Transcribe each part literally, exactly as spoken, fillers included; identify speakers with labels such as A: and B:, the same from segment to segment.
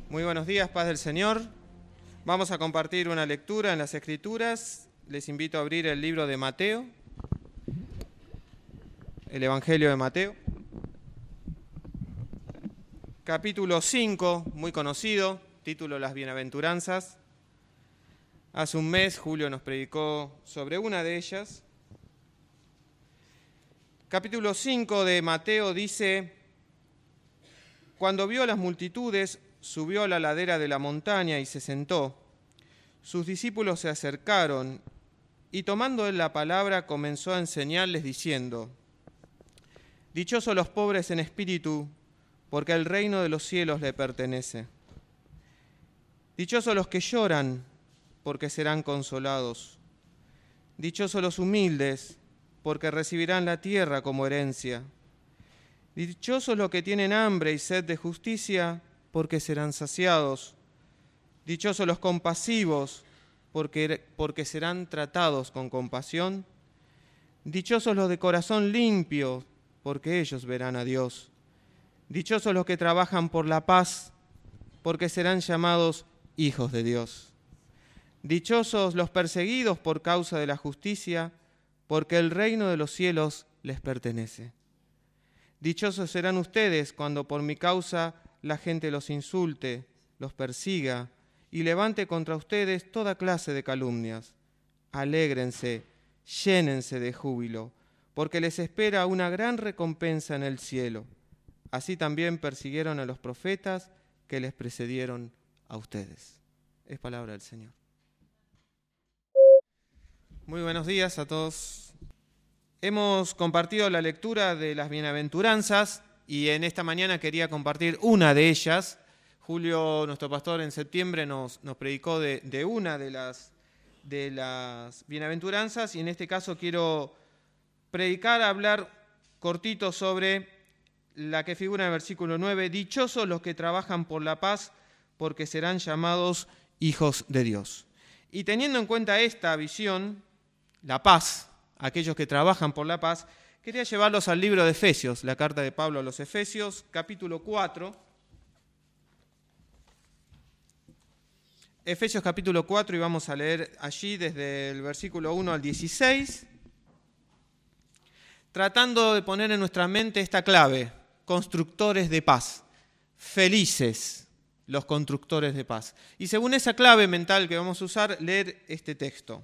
A: Muy buenos días, paz del Señor. Vamos a compartir una lectura en las Escrituras. Les invito a abrir el libro de Mateo, el Evangelio de Mateo. Capítulo cinco, muy conocido, título Las Bienaventuranzas. Hace un mes Julio nos predicó sobre una de ellas. Capítulo cinco de Mateo dice: cuando vio a las multitudes, subió a la ladera de la montaña y se sentó. Sus discípulos se acercaron y tomando él la palabra comenzó a enseñarles diciendo: dichosos los pobres en espíritu, porque el reino de los cielos les pertenece. Dichosos los que lloran, porque serán consolados. Dichosos los humildes, porque recibirán la tierra como herencia. Dichosos los que tienen hambre y sed de justicia, porque serán saciados. Dichosos los compasivos, porque, porque serán tratados con compasión. Dichosos los de corazón limpio, porque ellos verán a Dios. Dichosos los que trabajan por la paz, porque serán llamados hijos de Dios. Dichosos los perseguidos por causa de la justicia, porque el reino de los cielos les pertenece. Dichosos serán ustedes cuando por mi causa la gente los insulte, los persiga y levante contra ustedes toda clase de calumnias. Alégrense, llénense de júbilo, porque les espera una gran recompensa en el cielo. Así también persiguieron a los profetas que les precedieron a ustedes. Es palabra del Señor. Muy buenos días a todos. Hemos compartido la lectura de las Bienaventuranzas y en esta mañana quería compartir una de ellas. Julio, nuestro pastor, en septiembre nos, nos predicó de, de una de las, de las Bienaventuranzas y en este caso quiero predicar, hablar cortito sobre la que figura en el versículo nueve. Dichosos los que trabajan por la paz, porque serán llamados hijos de Dios. Y teniendo en cuenta esta visión, la paz, aquellos que trabajan por la paz, quería llevarlos al libro de Efesios, la carta de Pablo a los Efesios, capítulo cuatro. Efesios capítulo cuatro, y vamos a leer allí desde el versículo uno al dieciséis, tratando de poner en nuestra mente esta clave: constructores de paz, felices los constructores de paz. Y según esa clave mental que vamos a usar, leer este texto.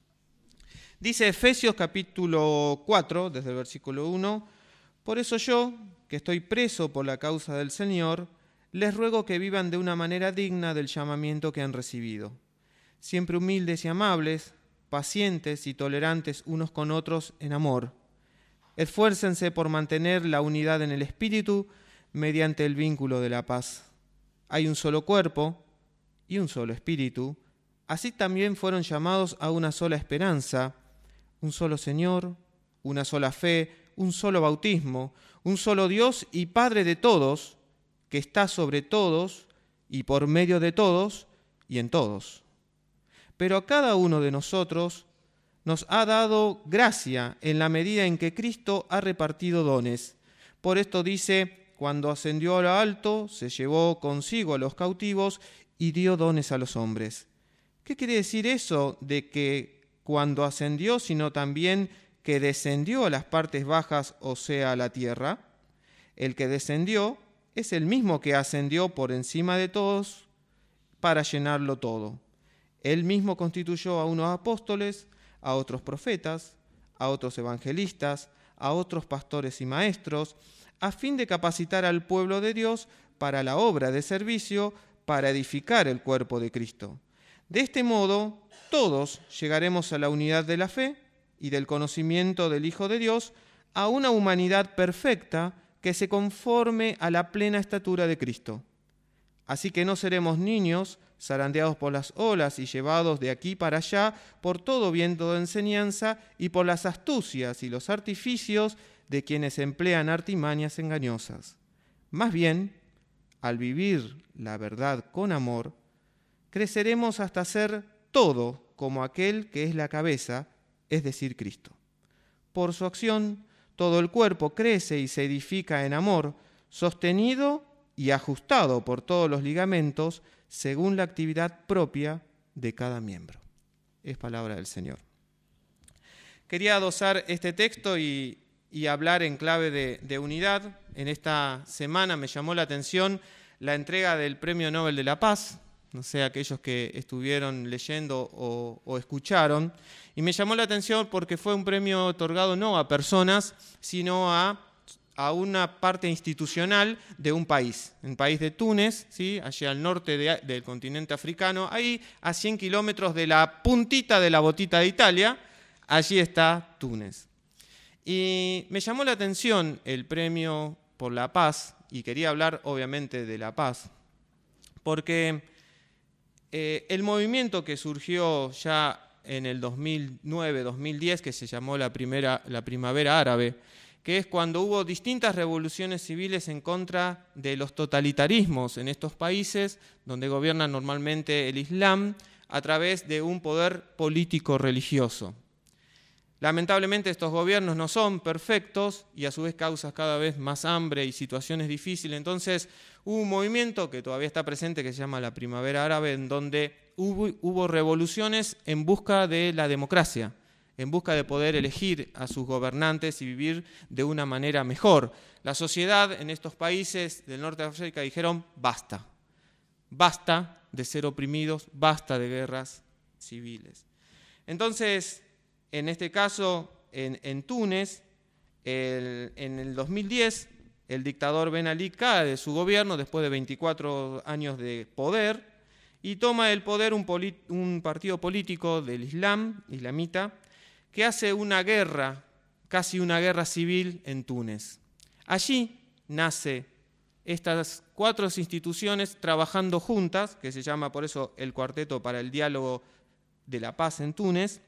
A: Dice Efesios capítulo cuatro, desde el versículo uno: por eso yo, que estoy preso por la causa del Señor, les ruego que vivan de una manera digna del llamamiento que han recibido, siempre humildes y amables, pacientes y tolerantes unos con otros en amor. Esfuércense por mantener la unidad en el espíritu mediante el vínculo de la paz. Hay un solo cuerpo y un solo espíritu, así también fueron llamados a una sola esperanza, un solo Señor, una sola fe, un solo bautismo, un solo Dios y Padre de todos, que está sobre todos y por medio de todos y en todos. Pero a cada uno de nosotros nos ha dado gracia en la medida en que Cristo ha repartido dones. Por esto dice: cuando ascendió a lo alto, se llevó consigo a los cautivos y dio dones a los hombres. ¿Qué quiere decir eso de que cuando ascendió, sino también que descendió a las partes bajas, o sea, a la tierra? El que descendió es el mismo que ascendió por encima de todos para llenarlo todo. Él mismo constituyó a unos apóstoles, a otros profetas, a otros evangelistas, a otros pastores y maestros, a fin de capacitar al pueblo de Dios para la obra de servicio, para edificar el cuerpo de Cristo. De este modo, todos llegaremos a la unidad de la fe y del conocimiento del Hijo de Dios, a una humanidad perfecta que se conforme a la plena estatura de Cristo. Así que no seremos niños zarandeados por las olas y llevados de aquí para allá por todo viento de enseñanza y por las astucias y los artificios de quienes emplean artimañas engañosas. Más bien, al vivir la verdad con amor, creceremos hasta ser todo como aquel que es la cabeza, es decir, Cristo. Por su acción, todo el cuerpo crece y se edifica en amor, sostenido y ajustado por todos los ligamentos según la actividad propia de cada miembro. Es palabra del Señor. Quería adosar este texto y, y hablar en clave de, de unidad. En esta semana me llamó la atención la entrega del Premio Nobel de la Paz, no sé, aquellos que estuvieron leyendo o, o escucharon, y me llamó la atención porque fue un premio otorgado no a personas, sino a, a una parte institucional de un país, el país de Túnez, ¿sí? Allá al norte de, del continente africano, ahí a cien kilómetros de la puntita de la botita de Italia, allí está Túnez. Y me llamó la atención el premio por la paz, y quería hablar obviamente de la paz, porque eh, el movimiento que surgió ya en el dos mil nueve dos mil diez, que se llamó la, primera, la Primavera Árabe, que es cuando hubo distintas revoluciones civiles en contra de los totalitarismos en estos países, donde gobierna normalmente el Islam, a través de un poder político-religioso. Lamentablemente estos gobiernos no son perfectos y a su vez causan cada vez más hambre y situaciones difíciles. Entonces hubo un movimiento que todavía está presente que se llama la Primavera Árabe, en donde hubo, hubo revoluciones en busca de la democracia, en busca de poder elegir a sus gobernantes y vivir de una manera mejor. La sociedad en estos países del norte de África dijeron basta, basta de ser oprimidos, basta de guerras civiles. Entonces, en este caso, en, en Túnez, el, en el dos mil diez, el dictador Ben Ali cae de su gobierno después de veinticuatro años de poder y toma el poder un, polit, un partido político del Islam, islamita, que hace una guerra, casi una guerra civil en Túnez. Allí nace estas cuatro instituciones trabajando juntas, que se llama por eso el Cuarteto para el Diálogo de la Paz en Túnez,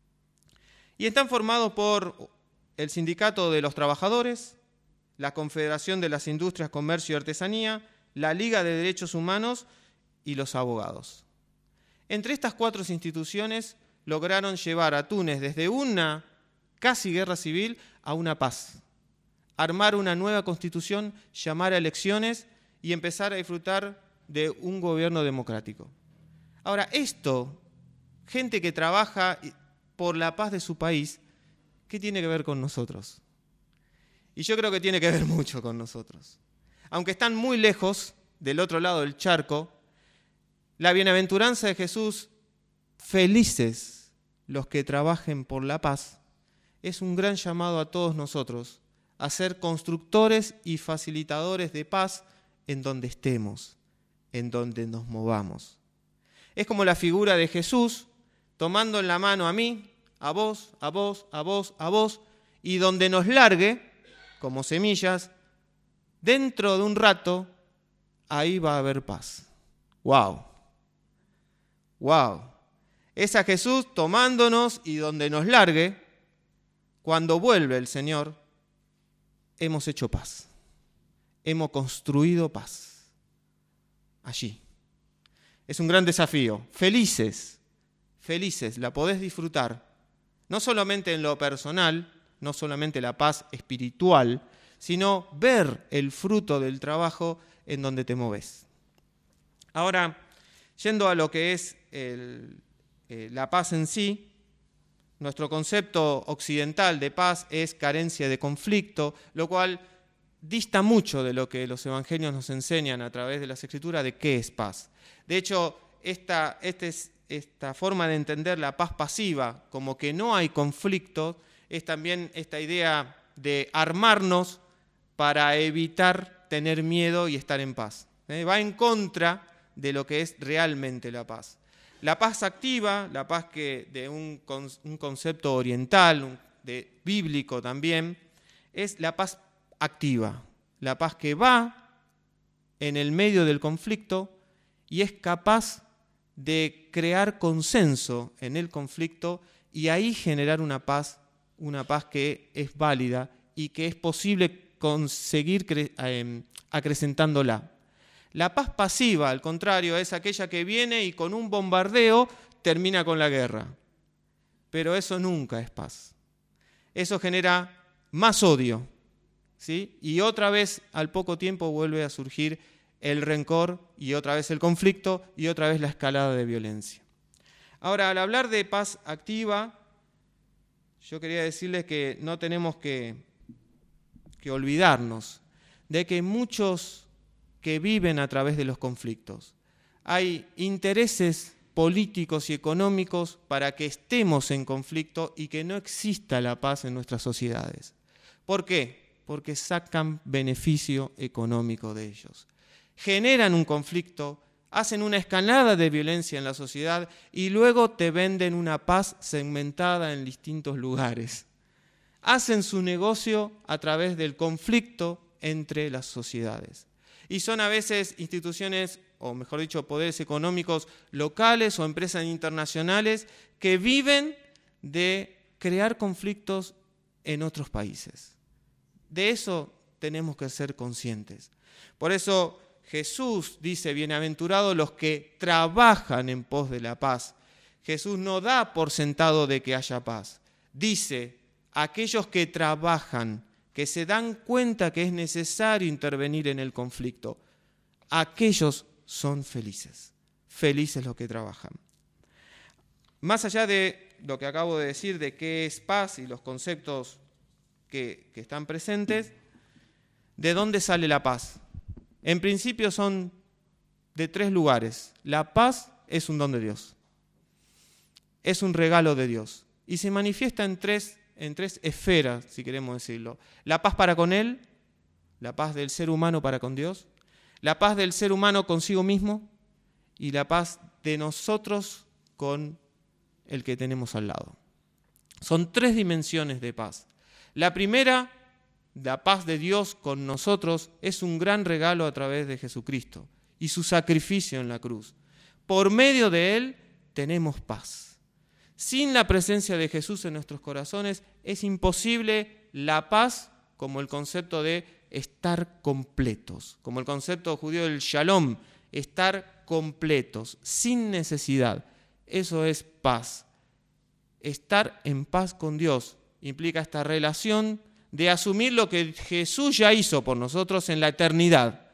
A: y están formados por el Sindicato de los Trabajadores, la Confederación de las Industrias, Comercio y Artesanía, la Liga de Derechos Humanos y los abogados. Entre estas cuatro instituciones lograron llevar a Túnez desde una casi guerra civil a una paz, armar una nueva constitución, llamar a elecciones y empezar a disfrutar de un gobierno democrático. Ahora, esto, gente que trabaja por la paz de su país, ¿qué tiene que ver con nosotros? Y yo creo que tiene que ver mucho con nosotros. Aunque están muy lejos, del otro lado del charco, la bienaventuranza de Jesús, felices los que trabajen por la paz, es un gran llamado a todos nosotros a ser constructores y facilitadores de paz en donde estemos, en donde nos movamos. Es como la figura de Jesús, tomando en la mano a mí, a vos, a vos, a vos, a vos, y donde nos largue, como semillas, dentro de un rato, ahí va a haber paz. ¡Wow! ¡Wow! Es a Jesús tomándonos y donde nos largue, cuando vuelve el Señor, hemos hecho paz. Hemos construido paz. Allí. Es un gran desafío. Felices. Felices, la podés disfrutar, no solamente en lo personal, no solamente la paz espiritual, sino ver el fruto del trabajo en donde te moves. Ahora, yendo a lo que es el, eh, la paz en sí, nuestro concepto occidental de paz es carencia de conflicto, lo cual dista mucho de lo que los evangelios nos enseñan a través de las Escrituras de qué es paz. De hecho, esta, este es Esta forma de entender la paz pasiva como que no hay conflicto es también esta idea de armarnos para evitar tener miedo y estar en paz. ¿Eh? Va en contra de lo que es realmente la paz. La paz activa, la paz que de un, un concepto oriental, un, de, bíblico también, es la paz activa, la paz que va en el medio del conflicto y es capaz de crear consenso en el conflicto y ahí generar una paz, una paz que es válida y que es posible conseguir cre- eh, acrecentándola. La paz pasiva, al contrario, es aquella que viene y con un bombardeo termina con la guerra. Pero eso nunca es paz. Eso genera más odio, ¿sí? Y otra vez, al poco tiempo, vuelve a surgir el rencor y otra vez el conflicto y otra vez la escalada de violencia. Ahora, al hablar de paz activa, yo quería decirles que no tenemos que, que olvidarnos de que muchos que viven a través de los conflictos, hay intereses políticos y económicos para que estemos en conflicto y que no exista la paz en nuestras sociedades. ¿Por qué? Porque sacan beneficio económico de ellos. Generan un conflicto, hacen una escalada de violencia en la sociedad y luego te venden una paz segmentada en distintos lugares. Hacen su negocio a través del conflicto entre las sociedades. Y son a veces instituciones, o mejor dicho, poderes económicos locales o empresas internacionales que viven de crear conflictos en otros países. De eso tenemos que ser conscientes. Por eso Jesús dice, bienaventurados los que trabajan en pos de la paz. Jesús no da por sentado de que haya paz. Dice, aquellos que trabajan, que se dan cuenta que es necesario intervenir en el conflicto, aquellos son felices. Felices los que trabajan. Más allá de lo que acabo de decir de qué es paz y los conceptos que, que están presentes, ¿de dónde sale la paz? En principio son de tres lugares. La paz es un don de Dios. Es un regalo de Dios. Y se manifiesta en tres, en tres esferas, si queremos decirlo. La paz para con Él, la paz del ser humano para con Dios, la paz del ser humano consigo mismo y la paz de nosotros con el que tenemos al lado. Son tres dimensiones de paz. La primera, la paz de Dios con nosotros, es un gran regalo a través de Jesucristo y su sacrificio en la cruz. Por medio de Él tenemos paz. Sin la presencia de Jesús en nuestros corazones es imposible la paz como el concepto de estar completos, como el concepto judío del shalom, estar completos, sin necesidad. Eso es paz. Estar en paz con Dios implica esta relación de asumir lo que Jesús ya hizo por nosotros en la eternidad.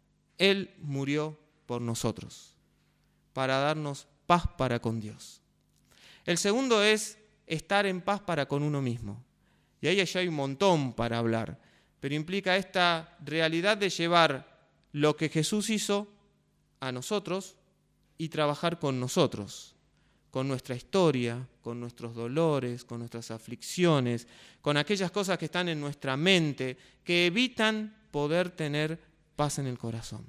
A: Él murió por nosotros, para darnos paz para con Dios. El segundo es estar en paz para con uno mismo. Y ahí ya hay un montón para hablar, pero implica esta realidad de llevar lo que Jesús hizo a nosotros y trabajar con nosotros, con nuestra historia, con nuestros dolores, con nuestras aflicciones, con aquellas cosas que están en nuestra mente que evitan poder tener paz en el corazón.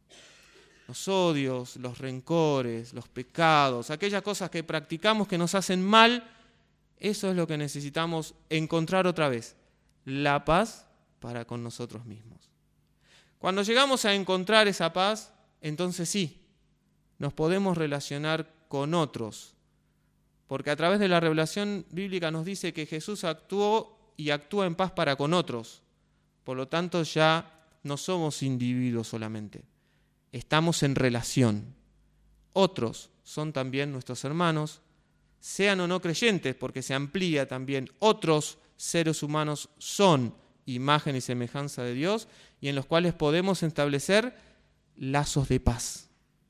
A: Los odios, los rencores, los pecados, aquellas cosas que practicamos que nos hacen mal, eso es lo que necesitamos encontrar otra vez, la paz para con nosotros mismos. Cuando llegamos a encontrar esa paz, entonces sí, nos podemos relacionar con otros, porque a través de la revelación bíblica nos dice que Jesús actuó y actúa en paz para con otros. Por lo tanto, ya no somos individuos solamente, estamos en relación. Otros son también nuestros hermanos, sean o no creyentes, porque se amplía también. Otros seres humanos son imagen y semejanza de Dios y en los cuales podemos establecer lazos de paz,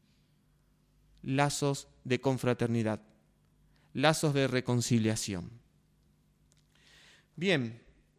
A: lazos de confraternidad, lazos de reconciliación. Bien,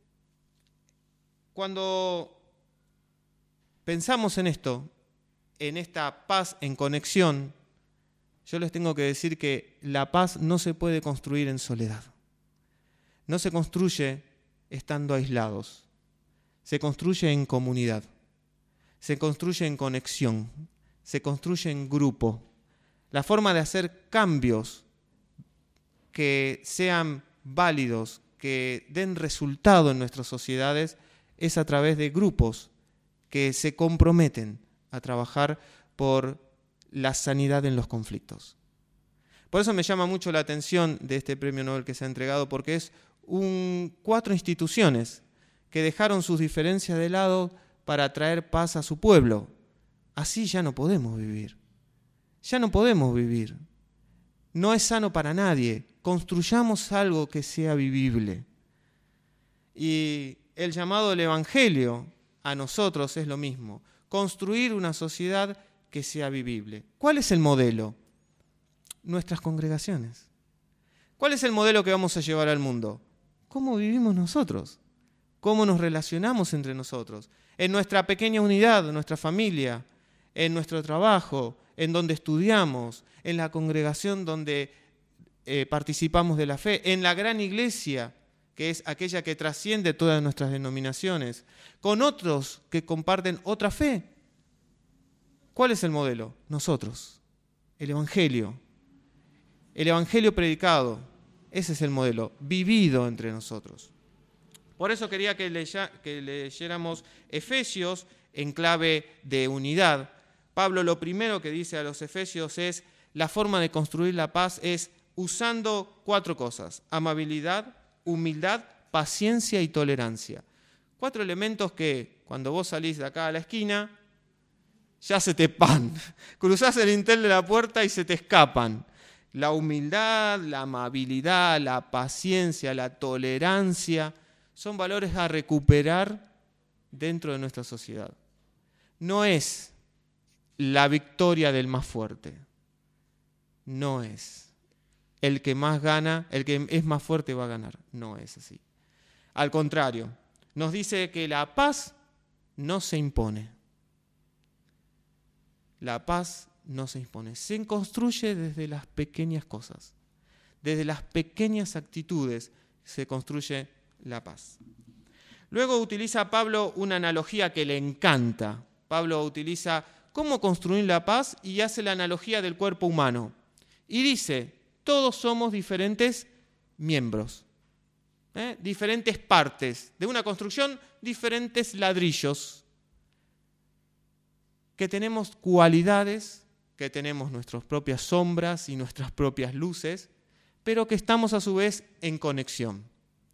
A: cuando pensamos en esto, en esta paz en conexión, yo les tengo que decir que la paz no se puede construir en soledad. No se construye estando aislados. Se construye en comunidad. Se construye en conexión. Se construye en grupo. La forma de hacer cambios que sean válidos, que den resultado en nuestras sociedades, es a través de grupos que se comprometen a trabajar por la sanidad en los conflictos. Por eso me llama mucho la atención de este premio Nobel que se ha entregado, porque es un, cuatro instituciones que dejaron sus diferencias de lado para traer paz a su pueblo. Así ya no podemos vivir. Ya no podemos vivir. No es sano para nadie. Construyamos algo que sea vivible. Y el llamado del Evangelio a nosotros es lo mismo. construir una sociedad que sea vivible. ¿Cuál es el modelo? Nuestras congregaciones. ¿Cuál es el modelo que vamos a llevar al mundo? ¿Cómo vivimos nosotros? ¿Cómo nos relacionamos entre nosotros? En nuestra pequeña unidad, en nuestra familia, en nuestro trabajo, en donde estudiamos, en la congregación donde eh, participamos de la fe, en la gran iglesia, que es aquella que trasciende todas nuestras denominaciones, con otros que comparten otra fe. ¿Cuál es el modelo? Nosotros, el Evangelio. El Evangelio predicado, ese es el modelo, vivido entre nosotros. Por eso quería que, leya, que leyéramos Efesios en clave de unidad. Pablo lo primero que dice a los Efesios es, la forma de construir la paz es usando cuatro cosas, amabilidad, humildad, paciencia y tolerancia. Cuatro elementos que cuando vos salís de acá a la esquina, ya se te pan. Cruzás el dintel de la puerta y se te escapan. La humildad, la amabilidad, la paciencia, la tolerancia, son valores a recuperar dentro de nuestra sociedad. No es la victoria del más fuerte. No es. El que más gana, el que es más fuerte va a ganar. No es así. Al contrario, nos dice que la paz no se impone. La paz no se impone. Se construye desde las pequeñas cosas. Desde las pequeñas actitudes se construye la paz. Luego utiliza Pablo una analogía que le encanta. Pablo utiliza cómo construir la paz y hace la analogía del cuerpo humano. Y dice, todos somos diferentes miembros, ¿eh? diferentes partes de una construcción, diferentes ladrillos, que tenemos cualidades, que tenemos nuestras propias sombras y nuestras propias luces, pero que estamos a su vez en conexión.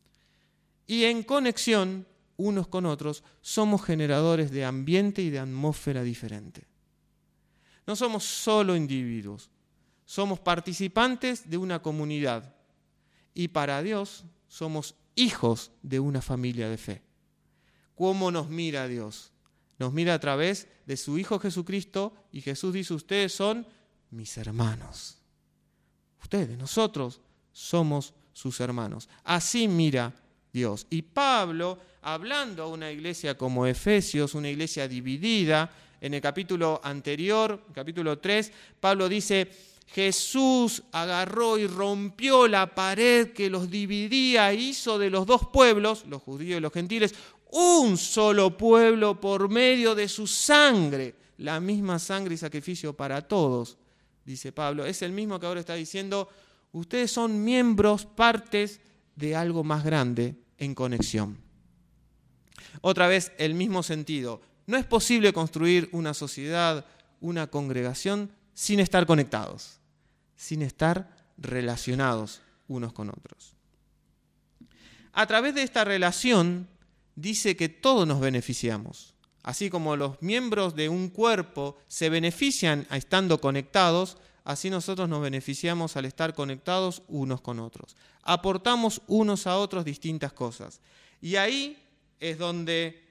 A: Y en conexión, unos con otros, somos generadores de ambiente y de atmósfera diferente. No somos solo individuos, somos participantes de una comunidad. Y para Dios somos hijos de una familia de fe. ¿Cómo nos mira Dios? Nos mira a través de su Hijo Jesucristo y Jesús dice, ustedes son mis hermanos. Ustedes, nosotros, somos sus hermanos. Así mira Dios. Y Pablo, hablando a una iglesia como Efesios, una iglesia dividida, en el capítulo anterior, capítulo tres, Pablo dice, Jesús agarró y rompió la pared que los dividía, hizo de los dos pueblos, los judíos y los gentiles, un solo pueblo por medio de su sangre, la misma sangre y sacrificio para todos, dice Pablo. Es el mismo que ahora está diciendo, ustedes son miembros, partes de algo más grande en conexión. Otra vez el mismo sentido. No es posible construir una sociedad, una congregación, sin estar conectados, sin estar relacionados unos con otros. A través de esta relación dice que todos nos beneficiamos. Así como los miembros de un cuerpo se benefician estando conectados, así nosotros nos beneficiamos al estar conectados unos con otros. Aportamos unos a otros distintas cosas. Y ahí es donde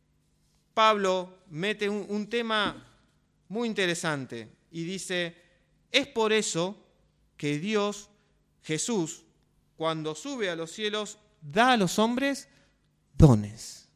A: Pablo mete un, un tema muy interesante y dice, es por eso que Dios, Jesús, cuando sube a los cielos, da a los hombres dones.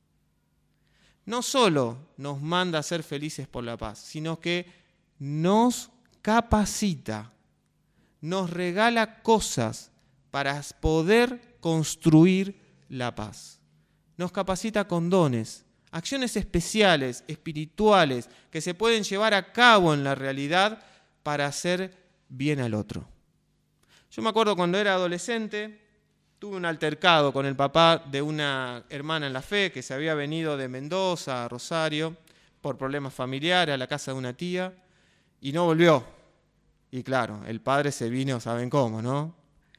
A: No solo nos manda a ser felices por la paz, sino que nos capacita, nos regala cosas para poder construir la paz. Nos capacita con dones, acciones especiales, espirituales, que se pueden llevar a cabo en la realidad para hacer bien al otro. Yo me acuerdo cuando era adolescente, tuve un altercado con el papá de una hermana en la fe que se había venido de Mendoza a Rosario por problemas familiares a la casa de una tía y no volvió. Y claro, el padre se vino, ¿saben cómo, no?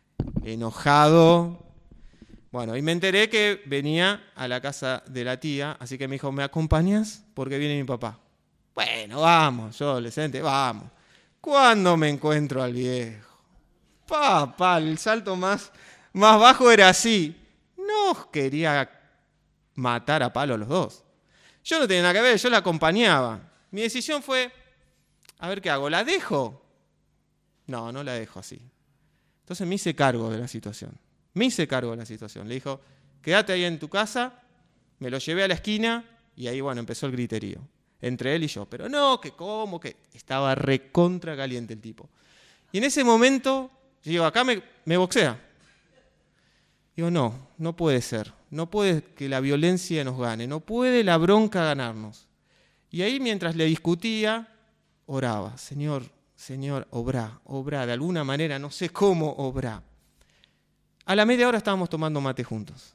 A: Enojado. Bueno, y me enteré que venía a la casa de la tía, así que me dijo, ¿me acompañas? Porque viene mi papá. Bueno, vamos, yo adolescente, vamos. ¿Cuándo me encuentro al viejo? Papá, el salto más, más bajo era así. No quería matar a palo a los dos. Yo no tenía nada que ver, yo la acompañaba. Mi decisión fue, a ver qué hago, ¿la dejo? No, no la dejo así. Entonces me hice cargo de la situación. Me hice cargo de la situación. Le dijo, quédate ahí en tu casa, me lo llevé a la esquina y ahí, bueno, empezó el griterío. Entre él y yo. Pero no, que cómo, que estaba recontra caliente el tipo. Y en ese momento, yo digo, acá me, me boxea. Digo, no, no puede ser. No puede que la violencia nos gane. No puede la bronca ganarnos. Y ahí, mientras le discutía, oraba. Señor, Señor, obrá, obrá. De alguna manera, no sé cómo obrá. A la media hora estábamos tomando mate juntos.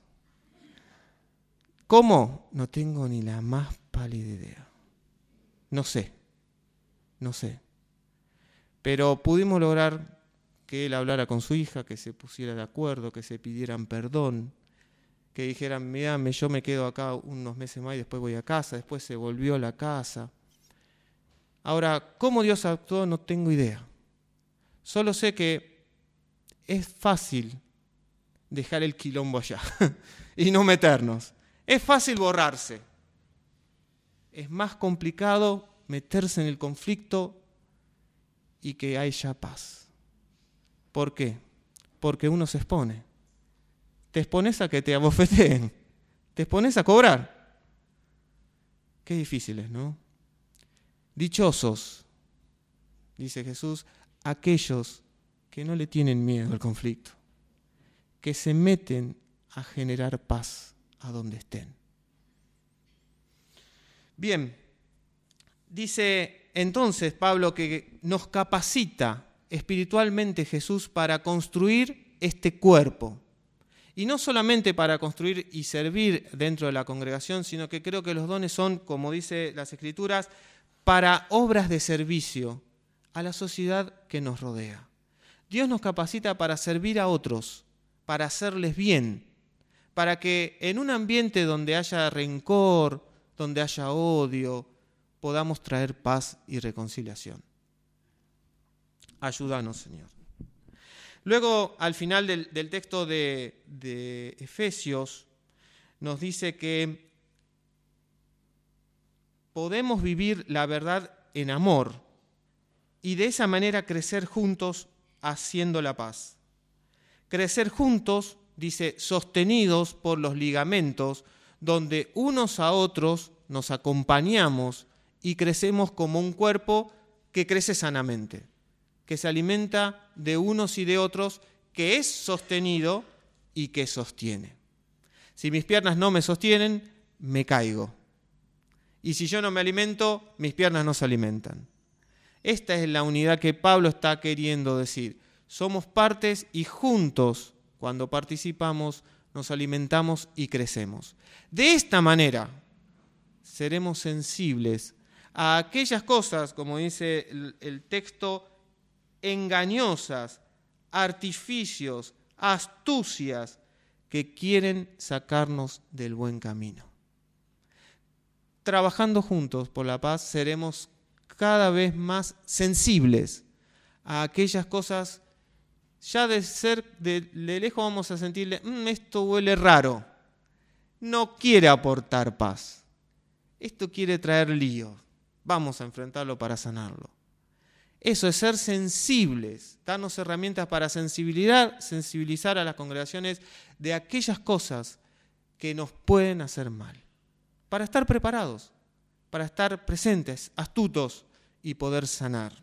A: ¿Cómo? No tengo ni la más pálida idea. No sé, no sé. Pero pudimos lograr que él hablara con su hija, que se pusiera de acuerdo, que se pidieran perdón, que dijeran, mira, yo me quedo acá unos meses más y después voy a casa. Después se volvió a la casa. Ahora, ¿cómo Dios actuó? No tengo idea. Solo sé que es fácil dejar el quilombo allá y no meternos. Es fácil borrarse. Es más complicado meterse en el conflicto y que haya paz. ¿Por qué? Porque uno se expone. Te expones a que te abofeteen. Te expones a cobrar. Qué difícil es, ¿no? Dichosos, dice Jesús, aquellos que no le tienen miedo al conflicto, que se meten a generar paz a donde estén. Bien, dice entonces Pablo que nos capacita espiritualmente Jesús para construir este cuerpo. Y no solamente para construir y servir dentro de la congregación, sino que creo que los dones son, como dice las Escrituras, para obras de servicio a la sociedad que nos rodea. Dios nos capacita para servir a otros, para hacerles bien, para que en un ambiente donde haya rencor, donde haya odio, podamos traer paz y reconciliación. Ayúdanos, Señor. Luego, al final del, del texto de, de Efesios, nos dice que podemos vivir la verdad en amor y de esa manera crecer juntos haciendo la paz. Crecer juntos, dice, sostenidos por los ligamentos, donde unos a otros nos acompañamos y crecemos como un cuerpo que crece sanamente, que se alimenta de unos y de otros, que es sostenido y que sostiene. Si mis piernas no me sostienen, me caigo. Y si yo no me alimento, mis piernas no se alimentan. Esta es la unidad que Pablo está queriendo decir. Somos partes y juntos, cuando participamos, nos alimentamos y crecemos. De esta manera, seremos sensibles a aquellas cosas, como dice el, el texto, engañosas, artificios, astucias, que quieren sacarnos del buen camino. Trabajando juntos por la paz, seremos cada vez más sensibles a aquellas cosas. Ya de ser de, de lejos vamos a sentirle, mmm, esto huele raro. No quiere aportar paz. Esto quiere traer lío. Vamos a enfrentarlo para sanarlo. Eso es ser sensibles, darnos herramientas para sensibilizar, sensibilizar a las congregaciones de aquellas cosas que nos pueden hacer mal. Para estar preparados, para estar presentes, astutos y poder sanar.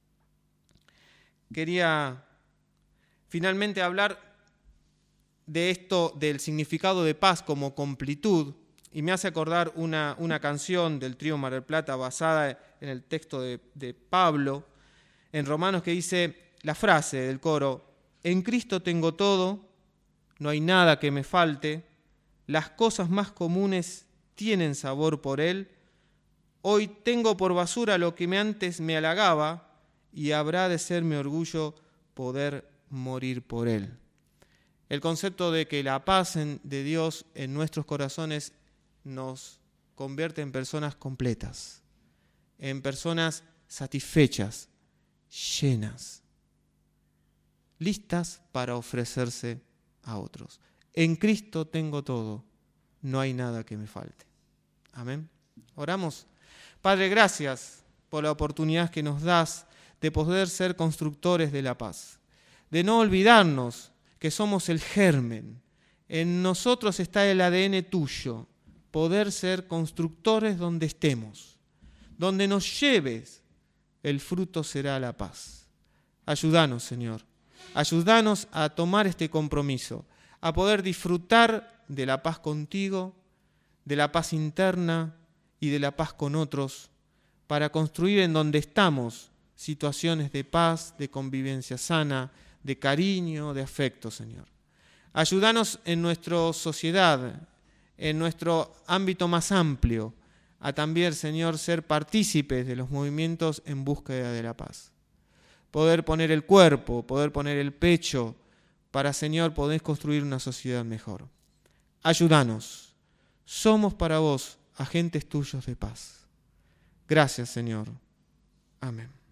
A: Quería finalmente hablar de esto, del significado de paz como completud, y me hace acordar una, una canción del trío Mar del Plata basada en el texto de, de Pablo, en Romanos, que dice la frase del coro: en Cristo tengo todo, no hay nada que me falte, las cosas más comunes tienen sabor por Él, hoy tengo por basura lo que me antes me halagaba, y habrá de ser mi orgullo poder morir por Él. El concepto de que la paz en, de Dios en nuestros corazones nos convierte en personas completas, en personas satisfechas, llenas, listas para ofrecerse a otros. En Cristo tengo todo, no hay nada que me falte. Amén. Oramos. Padre, gracias por la oportunidad que nos das de poder ser constructores de la paz, de no olvidarnos que somos el germen. En nosotros está el A D N tuyo, poder ser constructores donde estemos. Donde nos lleves, el fruto será la paz. Ayúdanos, Señor. Ayúdanos a tomar este compromiso, a poder disfrutar de la paz contigo, de la paz interna y de la paz con otros, para construir en donde estamos situaciones de paz, de convivencia sana, de cariño, de afecto, Señor. Ayúdanos en nuestra sociedad, en nuestro ámbito más amplio, a también, Señor, ser partícipes de los movimientos en búsqueda de la paz. Poder poner el cuerpo, poder poner el pecho, para, Señor, poder construir una sociedad mejor. Ayúdanos. Somos para vos agentes tuyos de paz. Gracias, Señor. Amén.